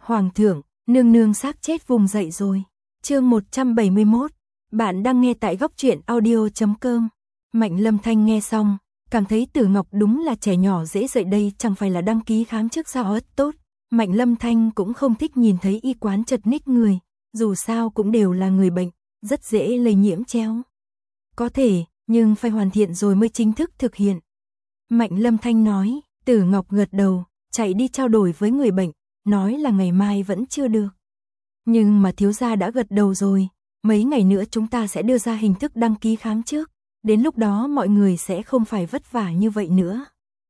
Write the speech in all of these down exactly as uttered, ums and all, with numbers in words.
Hoàng thượng, nương nương xác chết vùng dậy rồi. Chương một trăm bảy mươi mốt. Bạn đang nghe tại góc truyện audio chấm com. Mạnh Lâm Thanh nghe xong, cảm thấy Tử Ngọc đúng là trẻ nhỏ dễ dậy đây, chẳng phải là đăng ký khám trước sao ớt tốt. Mạnh Lâm Thanh cũng không thích nhìn thấy y quán chật ních người, dù sao cũng đều là người bệnh, rất dễ lây nhiễm chéo. Có thể, nhưng phải hoàn thiện rồi mới chính thức thực hiện. Mạnh Lâm Thanh nói. Tử Ngọc gật đầu, chạy đi trao đổi với người bệnh, nói là ngày mai vẫn chưa được. Nhưng mà thiếu gia đã gật đầu rồi, mấy ngày nữa chúng ta sẽ đưa ra hình thức đăng ký khám trước, đến lúc đó mọi người sẽ không phải vất vả như vậy nữa.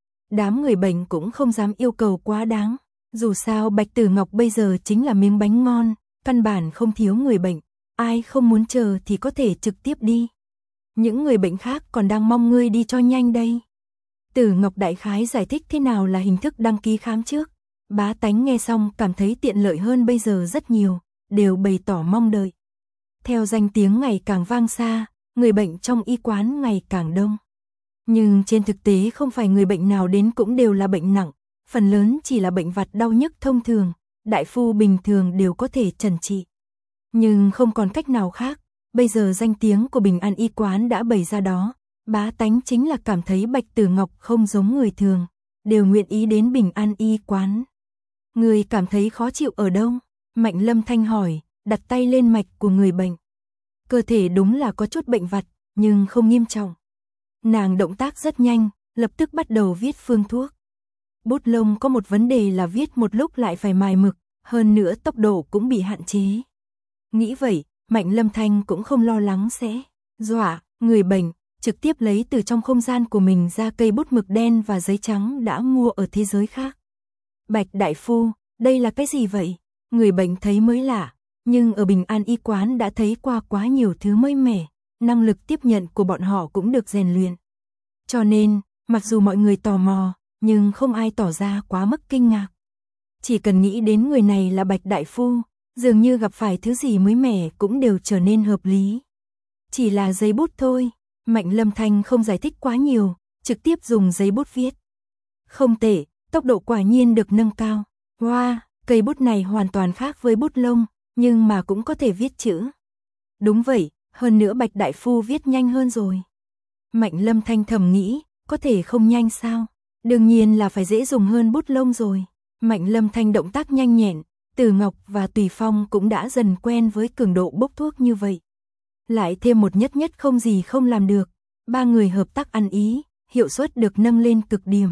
Đám người bệnh cũng không dám yêu cầu quá đáng, dù sao Bạch Tử Ngọc bây giờ chính là miếng bánh ngon, căn bản không thiếu người bệnh, ai không muốn chờ thì có thể trực tiếp đi. Những người bệnh khác còn đang mong ngươi đi cho nhanh đây. Tử Ngọc đại khái giải thích thế nào là hình thức đăng ký khám trước. Bá tánh nghe xong cảm thấy tiện lợi hơn bây giờ rất nhiều, đều bày tỏ mong đợi. Theo danh tiếng ngày càng vang xa, người bệnh trong y quán ngày càng đông. Nhưng trên thực tế không phải người bệnh nào đến cũng đều là bệnh nặng, phần lớn chỉ là bệnh vặt đau nhức thông thường, đại phu bình thường đều có thể chẩn trị. Nhưng không còn cách nào khác, bây giờ danh tiếng của Bình An y quán đã bày ra đó. Bá tánh chính là cảm thấy Bạch Tử Ngọc không giống người thường, đều nguyện ý đến Bình An y quán. Người cảm thấy khó chịu ở đâu? Mạnh Lâm Thanh hỏi, đặt tay lên mạch của người bệnh. Cơ thể đúng là có chút bệnh vặt, nhưng không nghiêm trọng. Nàng động tác rất nhanh, lập tức bắt đầu viết phương thuốc. Bút lông có một vấn đề là viết một lúc lại phải mài mực, hơn nữa tốc độ cũng bị hạn chế. Nghĩ vậy, Mạnh Lâm Thanh cũng không lo lắng sẽ dọa người bệnh. Trực tiếp lấy từ trong không gian của mình ra cây bút mực đen và giấy trắng đã mua ở thế giới khác. Bạch đại phu, đây là cái gì vậy? Người bệnh thấy mới lạ, nhưng ở Bình An y quán đã thấy qua quá nhiều thứ mới mẻ, năng lực tiếp nhận của bọn họ cũng được rèn luyện. Cho nên, mặc dù mọi người tò mò, nhưng không ai tỏ ra quá mức kinh ngạc. Chỉ cần nghĩ đến người này là Bạch đại phu, dường như gặp phải thứ gì mới mẻ cũng đều trở nên hợp lý. Chỉ là giấy bút thôi. Mạnh Lâm Thanh không giải thích quá nhiều, trực tiếp dùng giấy bút viết. Không tệ, tốc độ quả nhiên được nâng cao. Wow, cây bút này hoàn toàn khác với bút lông, nhưng mà cũng có thể viết chữ. Đúng vậy, hơn nữa Bạch đại phu viết nhanh hơn rồi. Mạnh Lâm Thanh thầm nghĩ, có thể không nhanh sao? Đương nhiên là phải dễ dùng hơn bút lông rồi. Mạnh Lâm Thanh động tác nhanh nhẹn, Tử Ngọc và Tùy Phong cũng đã dần quen với cường độ bốc thuốc như vậy. Lại thêm một nhất nhất không gì không làm được, ba người hợp tác ăn ý, hiệu suất được nâng lên cực điểm.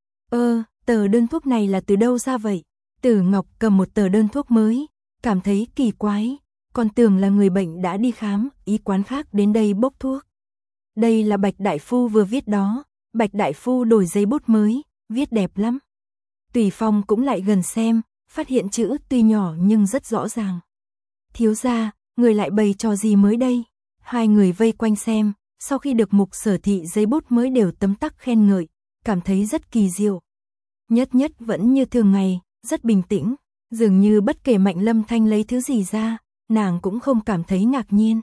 Ơ, tờ đơn thuốc này là từ đâu ra vậy? Tử Ngọc cầm một tờ đơn thuốc mới, cảm thấy kỳ quái, còn tưởng là người bệnh đã đi khám, y quán khác đến đây bốc thuốc. Đây là Bạch đại phu vừa viết đó, Bạch đại phu đổi giấy bút mới, viết đẹp lắm. Tùy Phong cũng lại gần xem, phát hiện chữ tuy nhỏ nhưng rất rõ ràng. Thiếu gia, người lại bày trò gì mới đây? Hai người vây quanh xem, sau khi được Mục Sở thị giấy bút mới đều tấm tắc khen ngợi, cảm thấy rất kỳ diệu. Nhất nhất vẫn như thường ngày, rất bình tĩnh, dường như bất kể Mạnh Lâm Thanh lấy thứ gì ra, nàng cũng không cảm thấy ngạc nhiên.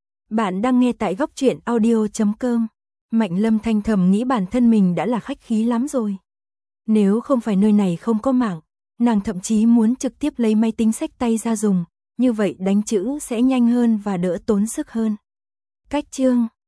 Bạn đang nghe tại góc truyện audio chấm com. Mạnh Lâm Thanh thầm nghĩ bản thân mình đã là khách khí lắm rồi. Nếu không phải nơi này không có mạng, nàng thậm chí muốn trực tiếp lấy máy tính xách tay ra dùng. Như vậy đánh chữ sẽ nhanh hơn và đỡ tốn sức hơn. Cách chương